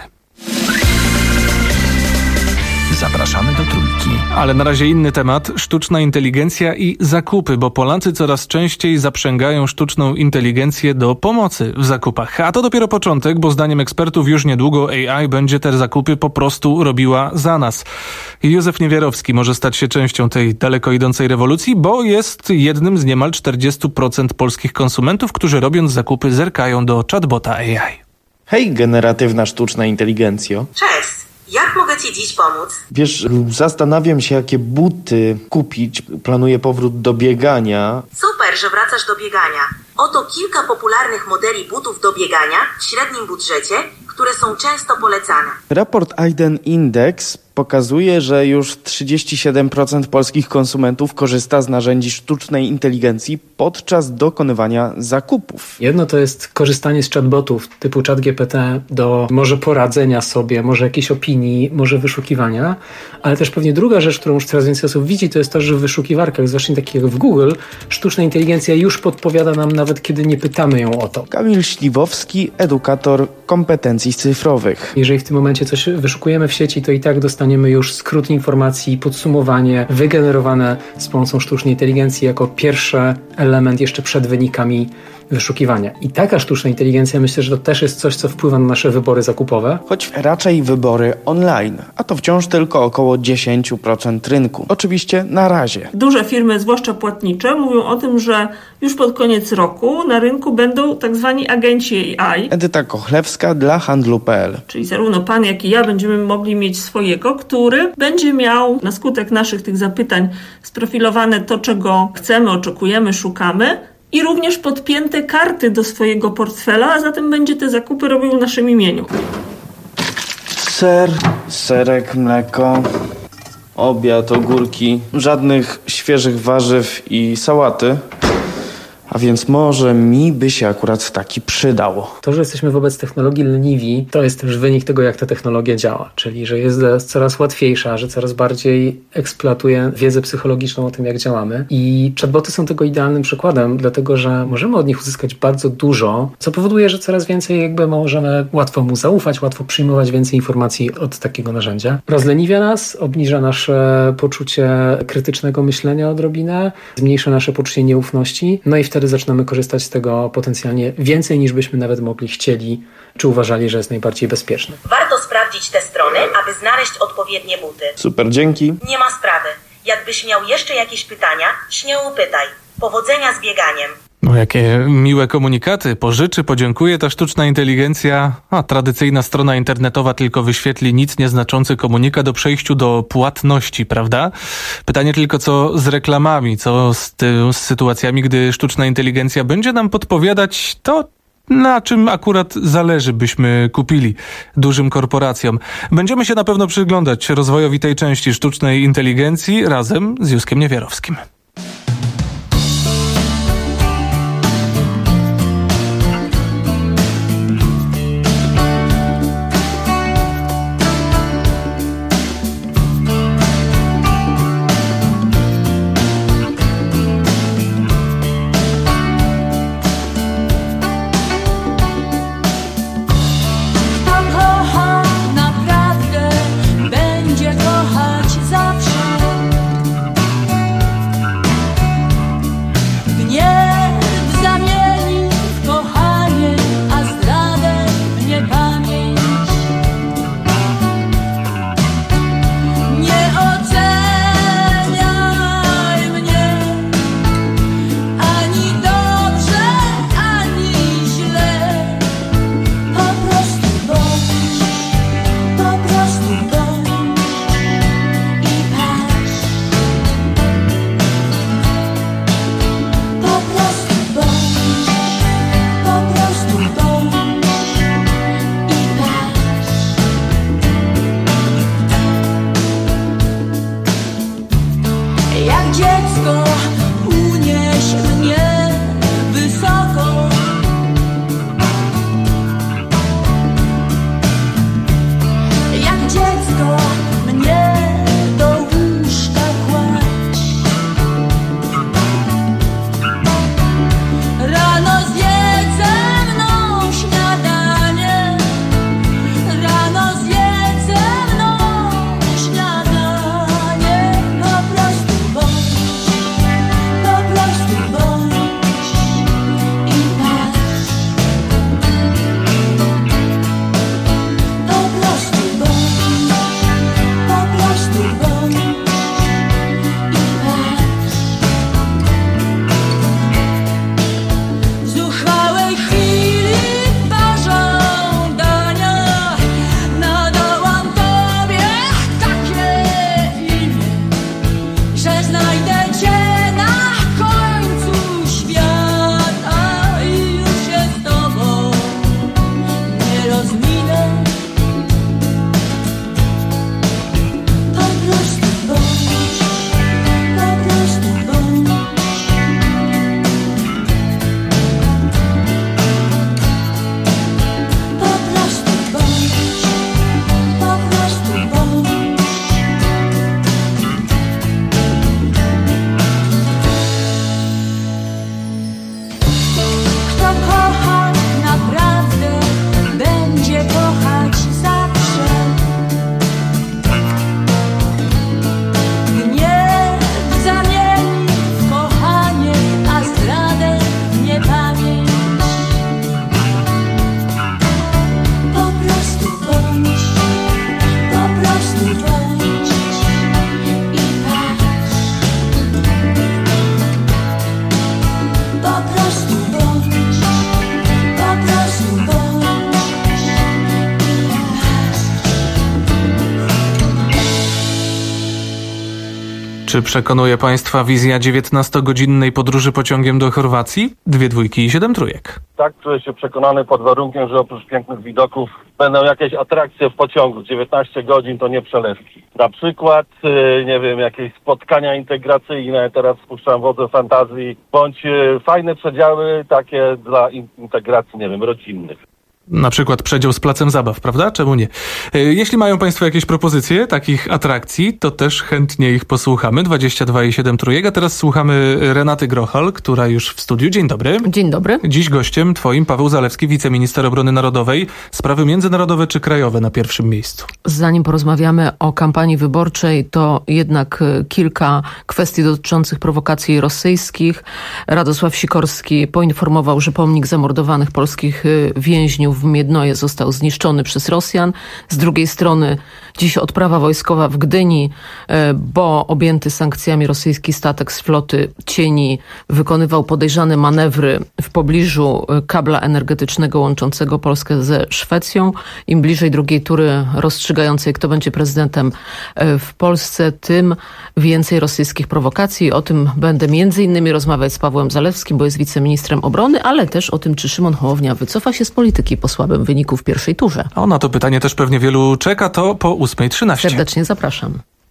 Zapraszamy do Trójki. Ale na razie inny temat. Sztuczna inteligencja i zakupy, bo Polacy coraz częściej zaprzęgają sztuczną inteligencję do pomocy w zakupach. A to dopiero początek, bo zdaniem ekspertów już niedługo A I będzie te zakupy po prostu robiła za nas. Józef Niewierowski może stać się częścią tej daleko idącej rewolucji, bo jest jednym z niemal czterdziestu procent polskich konsumentów, którzy robiąc zakupy zerkają do chatbota A I. Hej, generatywna sztuczna inteligencjo. Cześć. Jak mogę Ci dziś pomóc? Wiesz, zastanawiam się, jakie buty kupić. Planuję powrót do biegania. Super, że wracasz do biegania. Oto kilka popularnych modeli butów do biegania w średnim budżecie, które są często polecane. Raport Aiden Index pokazuje, że już trzydzieści siedem procent polskich konsumentów korzysta z narzędzi sztucznej inteligencji podczas dokonywania zakupów. Jedno to jest korzystanie z chatbotów typu ChatGPT do może poradzenia sobie, może jakiejś opinii, może wyszukiwania, ale też pewnie druga rzecz, którą już coraz więcej osób widzi, to jest to, że w wyszukiwarkach, zwłaszcza takich jak w Google, sztuczna inteligencja już podpowiada nam nawet, kiedy nie pytamy ją o to. Kamil Śliwowski, edukator kompetencji cyfrowych. Jeżeli w tym momencie coś wyszukujemy w sieci, to i tak dostaniemy już skrót informacji, podsumowanie wygenerowane z pomocą sztucznej inteligencji jako pierwszy element jeszcze przed wynikami wyszukiwania. I taka sztuczna inteligencja, myślę, że to też jest coś, co wpływa na nasze wybory zakupowe. Choć raczej wybory online, a to wciąż tylko około dziesięć procent rynku. Oczywiście na razie. Duże firmy, zwłaszcza płatnicze, mówią o tym, że już pod koniec roku na rynku będą tak zwani agenci A I. Edyta Kochlewska dla handlu kropka p l. Czyli zarówno pan, jak i ja będziemy mogli mieć swojego, który będzie miał na skutek naszych tych zapytań sprofilowane to, czego chcemy, oczekujemy, szukamy, i również podpięte karty do swojego portfela, a zatem będzie te zakupy robił w naszym imieniu. Ser, serek, mleko, obiad, ogórki, żadnych świeżych warzyw i sałaty. A więc może mi by się akurat taki przydał. To, że jesteśmy wobec technologii leniwi, to jest też wynik tego, jak ta technologia działa. Czyli, że jest coraz łatwiejsza, że coraz bardziej eksploatuje wiedzę psychologiczną o tym, jak działamy. I chatboty są tego idealnym przykładem, dlatego, że możemy od nich uzyskać bardzo dużo, co powoduje, że coraz więcej jakby możemy łatwo mu zaufać, łatwo przyjmować więcej informacji od takiego narzędzia. Rozleniwia nas, obniża nasze poczucie krytycznego myślenia odrobinę, zmniejsza nasze poczucie nieufności, no i wtedy zaczynamy korzystać z tego potencjalnie więcej, niż byśmy nawet mogli chcieli, czy uważali, że jest najbardziej bezpieczny. Warto sprawdzić te strony, aby znaleźć odpowiednie buty. Super, dzięki. Nie ma sprawy. Jakbyś miał jeszcze jakieś pytania, śmiało pytaj. Powodzenia z bieganiem. No jakie miłe komunikaty. Pożyczy, podziękuję. Ta sztuczna inteligencja, a tradycyjna strona internetowa tylko wyświetli nic nieznaczący komunikat o przejściu do płatności, prawda? Pytanie tylko, co z reklamami, co z, ty, z sytuacjami, gdy sztuczna inteligencja będzie nam podpowiadać to, na czym akurat zależy, byśmy kupili dużym korporacjom. Będziemy się na pewno przyglądać rozwojowi tej części sztucznej inteligencji razem z Józkiem Niewierowskim. Jak dziecko unieś mnie wysoko. Jak dziecko mnie do łóżka kładź. Rano zjedz ze mną śniadanie. Rano zjedz ze mną śniadanie. Po prostu bądź, po prostu bądź i patrz. Po prostu bądź, po prostu bądź i patrz. W zuchwałej chwili pożądania nadałam tobie takie imię, że znajdę cię na końcu świata i już się z tobą nie rozminę. Po prostu bądź, po prostu bądź. Po prostu bądź, po prostu bądź. Kto kocha naprawdę, będzie kochać zawsze. Gniew zamieni w kochanie, a zdradę w niepamięć. Po prostu bądź, po prostu bądź i patrz. Po prostu bądź, po prostu bądź i patrz. Czy przekonuje Państwa wizja dziewiętnastogodzinnej podróży pociągiem do Chorwacji? Dwie dwójki i siedem trójek. Tak, czuję się przekonany pod warunkiem, że oprócz pięknych widoków będą jakieś atrakcje w pociągu. dziewiętnaście godzin to nie przelewki. Na przykład, yy, nie wiem, jakieś spotkania integracyjne, teraz spuszczam wodze fantazji, bądź yy, fajne przedziały takie dla in- integracji, nie wiem, rodzinnych. Na przykład przedział z placem zabaw, prawda? Czemu nie? E, Jeśli mają Państwo jakieś propozycje takich atrakcji, to też chętnie ich posłuchamy. dwadzieścia dwa i siedem trójek. A teraz słuchamy Renaty Grochal, która już w studiu. Dzień dobry. Dzień dobry. Dziś gościem Twoim Paweł Zalewski, wiceminister obrony narodowej. Sprawy międzynarodowe czy krajowe na pierwszym miejscu? Zanim porozmawiamy o kampanii wyborczej, to jednak kilka kwestii dotyczących prowokacji rosyjskich. Radosław Sikorski poinformował, że pomnik zamordowanych polskich więźniów w Miednoje został zniszczony przez Rosjan. Z drugiej strony dziś odprawa wojskowa w Gdyni, bo objęty sankcjami rosyjski statek z floty Cieni wykonywał podejrzane manewry w pobliżu kabla energetycznego łączącego Polskę ze Szwecją. Im bliżej drugiej tury rozstrzygającej, kto będzie prezydentem w Polsce, tym więcej rosyjskich prowokacji. O tym będę między innymi rozmawiać z Pawłem Zalewskim, bo jest wiceministrem obrony, ale też o tym, czy Szymon Hołownia wycofa się z polityki po słabym wyniku w pierwszej turze. O, na to pytanie też pewnie wielu czeka, to po ósmej trzynaście. Serdecznie zapraszam.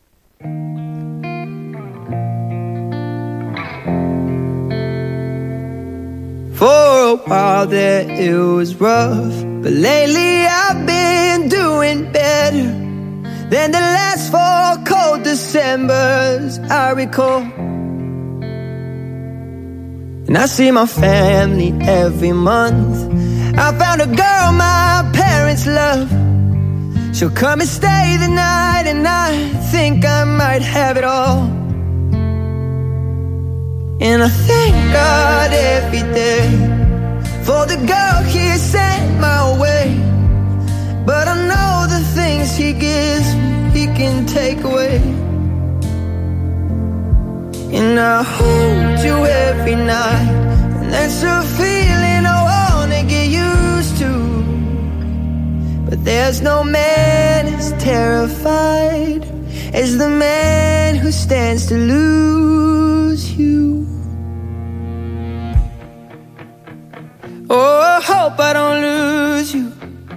For a while there it was rough, but lately I've been doing better than the last four cold Decembers I recall. And I see my family every month. I found a girl my parents love. She'll come and stay the night, and I think I might have it all. And I thank God every day for the girl He sent my way. But I know the things He gives me, He can take away. And I hold you every night, and that's a feeling I wanna get used to. But there's no man as terrified as the man who stands to lose you. Oh, I hope I don't lose you.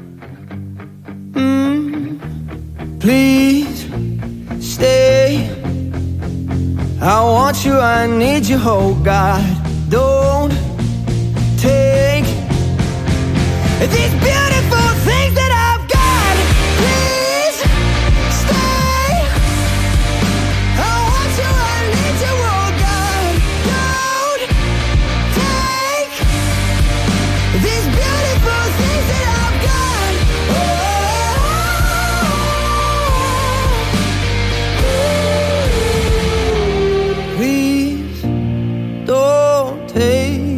Mm. Please stay. I want want you, I need you, oh God. Don't take these beautiful things that I've got. Please stay. I want you, I need you, oh God. Don't take these beautiful things that I've got. Oh, please don't take.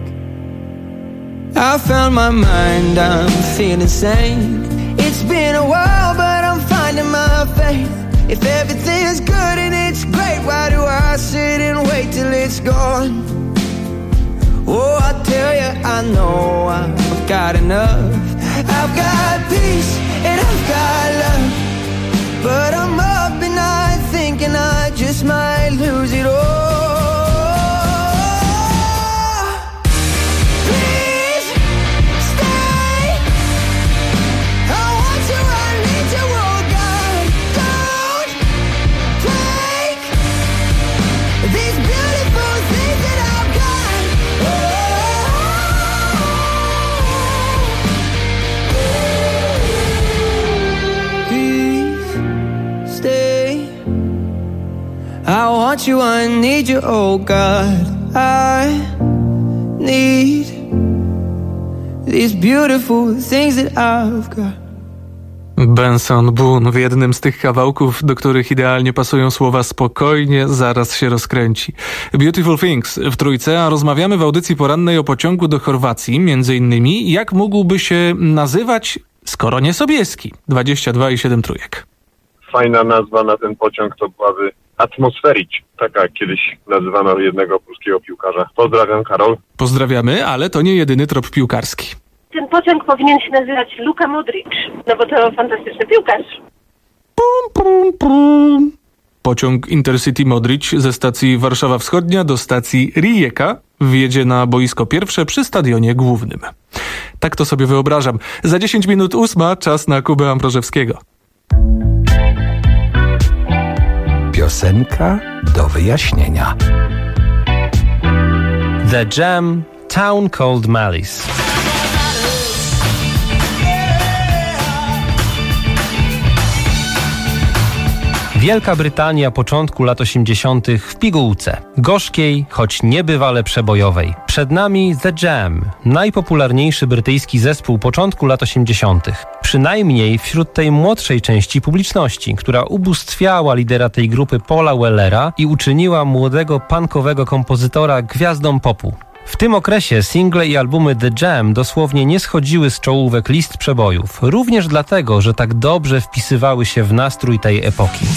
I found my mind, I'm feeling sane. It's been a while, but I'm finding my faith. If everything's good and it's great, why do I sit and wait till it's gone? Oh, I tell you, I know I've got enough. I've got peace and I've got love, but I'm up at night thinking I just might lose it all. I want you, I need you, oh God. I need these beautiful things that I've got. Benson Boone w jednym z tych kawałków, do których idealnie pasują słowa spokojnie, zaraz się rozkręci. Beautiful Things w Trójce, a rozmawiamy w audycji porannej o pociągu do Chorwacji, między innymi jak mógłby się nazywać, skoro nie Sobieski. dwadzieścia dwa i siedem trójek. Fajna nazwa na ten pociąg to byłaby Atmosferic, taka jak kiedyś nazywano jednego polskiego piłkarza. Pozdrawiam, Karol. Pozdrawiamy, ale to nie jedyny trop piłkarski. Ten pociąg powinien się nazywać Luka Modric, no bo to fantastyczny piłkarz. Pum, pum, pum. Pociąg Intercity Modric ze stacji Warszawa Wschodnia do stacji Rijeka wjedzie na boisko pierwsze przy stadionie głównym. Tak to sobie wyobrażam. Za dziesięć minut ósma, czas na Kubę Ambrożewskiego. Piosenka do wyjaśnienia. The Jam, Town Called Malice. Wielka Brytania początku lat osiemdziesiątych w pigułce. Gorzkiej, choć niebywale przebojowej. Przed nami The Jam, najpopularniejszy brytyjski zespół początku lat osiemdziesiątych. Przynajmniej wśród tej młodszej części publiczności, która ubóstwiała lidera tej grupy Paula Wellera i uczyniła młodego punkowego kompozytora gwiazdą popu. W tym okresie single i albumy The Jam dosłownie nie schodziły z czołówek list przebojów, również dlatego, że tak dobrze wpisywały się w nastrój tej epoki.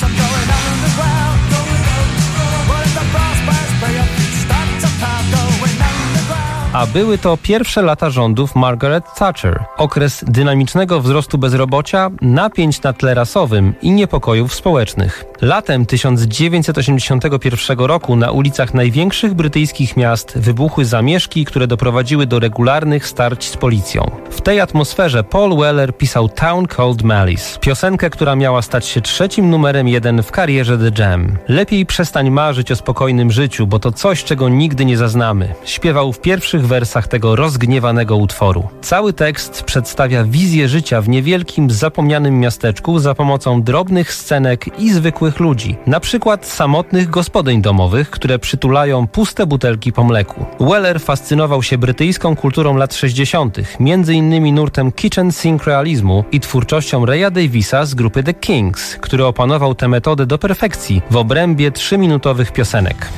A były to pierwsze lata rządów Margaret Thatcher, okres dynamicznego wzrostu bezrobocia, napięć na tle rasowym i niepokojów społecznych. Latem tysiąc dziewięćset osiemdziesiątego pierwszego roku na ulicach największych brytyjskich miast wybuchły zamieszki, które doprowadziły do regularnych starć z policją. W tej atmosferze Paul Weller pisał Town Called Malice, piosenkę, która miała stać się trzecim numerem jeden w karierze The Jam. Lepiej przestań marzyć o spokojnym życiu, bo to coś, czego nigdy nie zaznamy. Śpiewał w pierwszych wersach tego rozgniewanego utworu. Cały tekst przedstawia wizję życia w niewielkim, zapomnianym miasteczku za pomocą drobnych scenek i zwykłych ludzi. Na przykład samotnych gospodyń domowych, które przytulają puste butelki po mleku. Weller fascynował się brytyjską kulturą lat sześćdziesiątych, między innymi nurtem kitchen sink realizmu i twórczością Raya Davisa z grupy The Kings, który opanował tę metodę do perfekcji w obrębie trzyminutowych piosenek.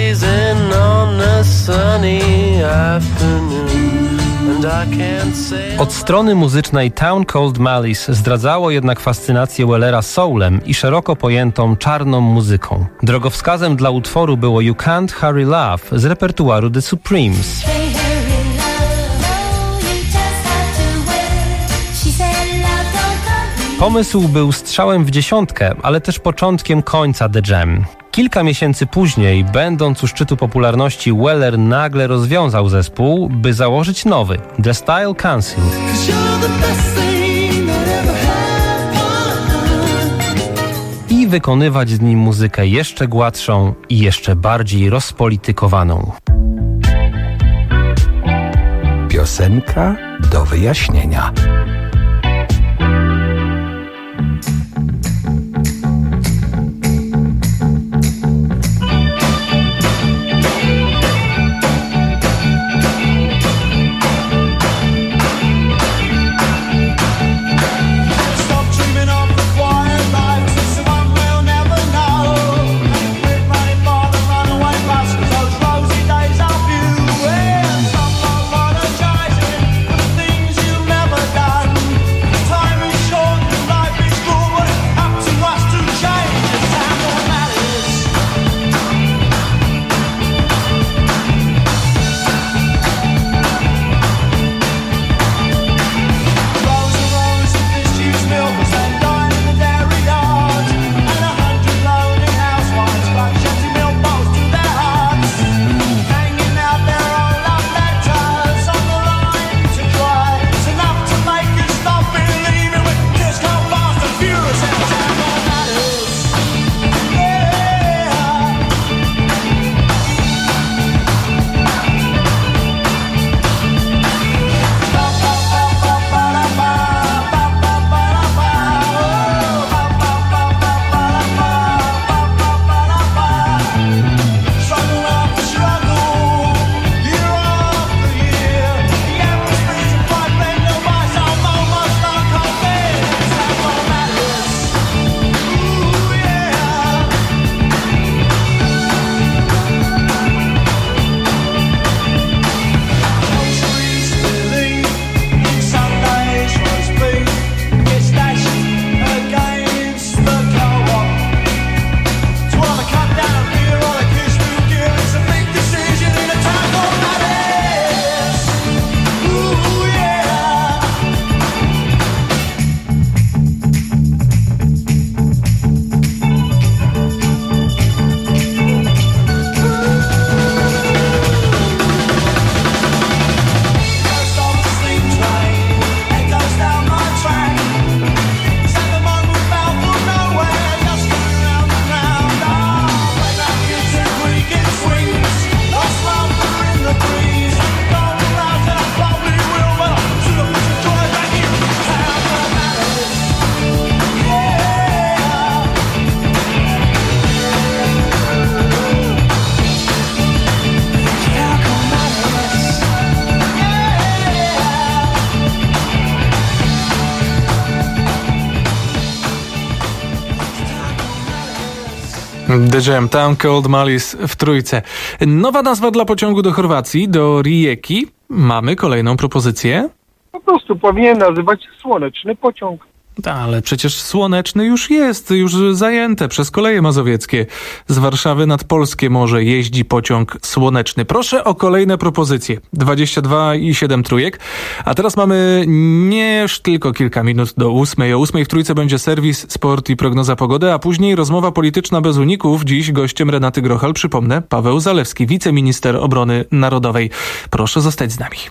Od strony muzycznej Town Called Malice zdradzało jednak fascynację Wellera soulem i szeroko pojętą czarną muzyką. Drogowskazem dla utworu było You Can't Hurry Love z repertuaru The Supremes. Pomysł był strzałem w dziesiątkę, ale też początkiem końca The Jam. Kilka miesięcy później, będąc u szczytu popularności, Weller nagle rozwiązał zespół, by założyć nowy, The Style Council. I wykonywać z nim muzykę jeszcze gładszą i jeszcze bardziej rozpolitykowaną. Piosenka do wyjaśnienia. The Jam, Town Called Malice w Trójce. Nowa nazwa dla pociągu do Chorwacji, do Rijeki. Mamy kolejną propozycję. Po prostu powinien nazywać się Słoneczny Pociąg. Ale przecież Słoneczny już jest, już zajęte przez Koleje Mazowieckie. Z Warszawy nad polskie morze jeździ pociąg Słoneczny. Proszę o kolejne propozycje. dwadzieścia dwa i siedem trójek. A teraz mamy nie tylko kilka minut do ósmej. O ósmej w Trójce będzie serwis, sport i prognoza pogody, a później rozmowa polityczna bez uników. Dziś gościem Renaty Grochal, przypomnę, Paweł Zalewski, wiceminister obrony narodowej. Proszę zostać z nami.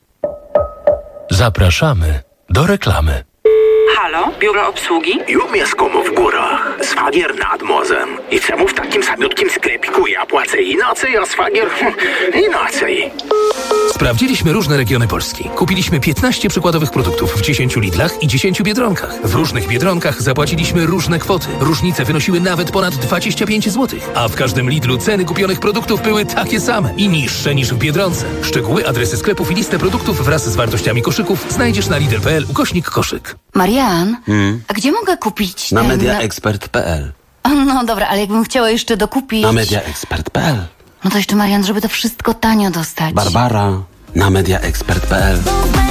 Zapraszamy do reklamy. Halo, biuro obsługi? Ja mieszkam w górach, szwagier nad morzem. I czemu w takim samiutkim sklepiku ja płacę inaczej, a szwagier inaczej? Sprawdziliśmy różne regiony Polski. Kupiliśmy piętnaście przykładowych produktów w dziesięciu Lidlach i dziesięciu Biedronkach. W różnych Biedronkach zapłaciliśmy różne kwoty. Różnice wynosiły nawet ponad dwadzieścia pięć złotych. A w każdym Lidlu ceny kupionych produktów były takie same i niższe niż w Biedronce. Szczegóły, adresy sklepów i listę produktów wraz z wartościami koszyków znajdziesz na lidl kropka p l ukośnik koszyk. Marian, Hmm? a gdzie mogę kupić Na ten... mediaexpert kropka p l. No dobra, ale jakbym chciała jeszcze dokupić... Na mediaexpert kropka p l. No to jeszcze, Marian, żeby to wszystko tanio dostać. Barbara, na mediaexpert kropka p l.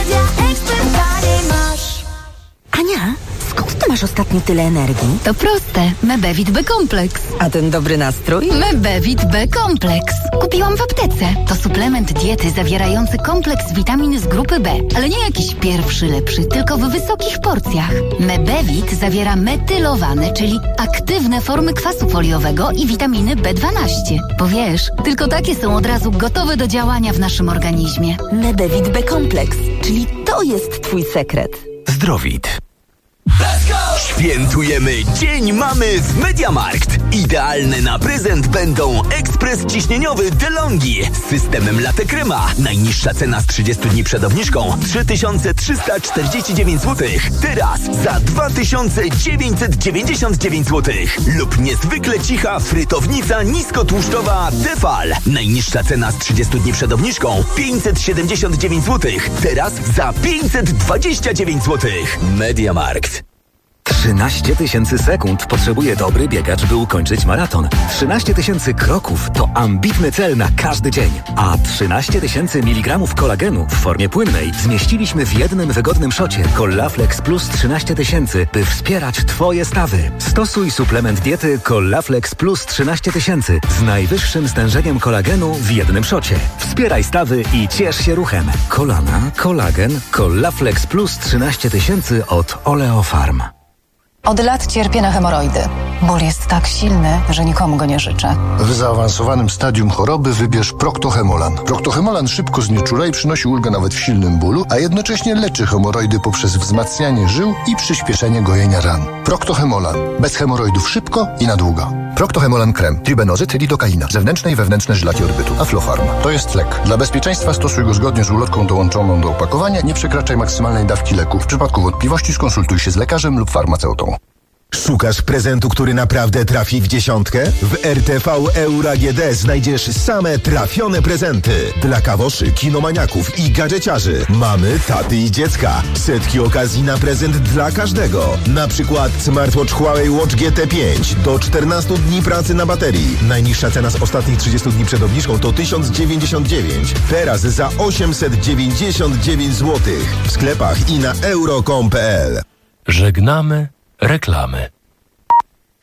Ania, skąd ty masz ostatnio tyle energii? To proste. Mebevit B-Kompleks. A ten dobry nastrój? Mebevit B-Kompleks. Kupiłam w aptece. To suplement diety zawierający kompleks witamin z grupy B. Ale nie jakiś pierwszy lepszy, tylko w wysokich porcjach. Mebevit zawiera metylowane, czyli aktywne formy kwasu foliowego i witaminy B dwanaście. Bo wiesz, tylko takie są od razu gotowe do działania w naszym organizmie. Mebevit B-Kompleks, czyli to jest twój sekret. Zdrowit. Świętujemy Dzień Mamy w MediaMarkt. Idealne na prezent będą ekspres ciśnieniowy DeLonghi z systemem Latte Crema. Najniższa cena z trzydziestu dni przed obniżką trzy tysiące trzysta czterdzieści dziewięć złotych. Teraz za dwa tysiące dziewięćset dziewięćdziesiąt dziewięć złotych. Lub niezwykle cicha frytownica niskotłuszczowa Tefal. Najniższa cena z trzydziestu dni przed obniżką pięćset siedemdziesiąt dziewięć złotych. Teraz za pięćset dwadzieścia dziewięć złotych. MediaMarkt. trzynaście tysięcy sekund potrzebuje dobry biegacz, by ukończyć maraton. trzynaście tysięcy kroków to ambitny cel na każdy dzień. A trzynaście tysięcy miligramów kolagenu w formie płynnej zmieściliśmy w jednym wygodnym szocie Collaflex Plus trzynaście tysięcy, by wspierać Twoje stawy. Stosuj suplement diety Collaflex Plus trzynaście tysięcy z najwyższym stężeniem kolagenu w jednym szocie. Wspieraj stawy i ciesz się ruchem. Kolana, kolagen, Collaflex Plus trzynaście tysięcy od Oleofarm. Od lat cierpię na hemoroidy. Ból jest tak silny, że nikomu go nie życzę. W zaawansowanym stadium choroby wybierz Proctohemolan. Proctohemolan szybko znieczula i przynosi ulgę nawet w silnym bólu, a jednocześnie leczy hemoroidy poprzez wzmacnianie żył i przyspieszenie gojenia ran. Proctohemolan. Bez hemoroidów szybko i na długo. Proctohemolan krem. Tribenozyt, lidokaina. Zewnętrzne i wewnętrzne żylaki odbytu. Aflofarm. To jest lek. Dla bezpieczeństwa stosuj go zgodnie z ulotką dołączoną do opakowania. Nie przekraczaj maksymalnej dawki leku. W przypadku wątpliwości skonsultuj się z lekarzem lub farmaceutą. Szukasz prezentu, który naprawdę trafi w dziesiątkę? W R T V Euro A G D znajdziesz same trafione prezenty. Dla kawoszy, kinomaniaków i gadżeciarzy. Mamy, taty i dziecka. Setki okazji na prezent dla każdego. Na przykład smartwatch Huawei Watch G T pięć do czternastu dni pracy na baterii. Najniższa cena z ostatnich trzydziestu dni przed obniżką to tysiąc dziewięćdziesiąt dziewięć. Teraz za osiemset dziewięćdziesiąt dziewięć złotych. W sklepach i na euro kropka com kropka p l. Żegnamy reklamy.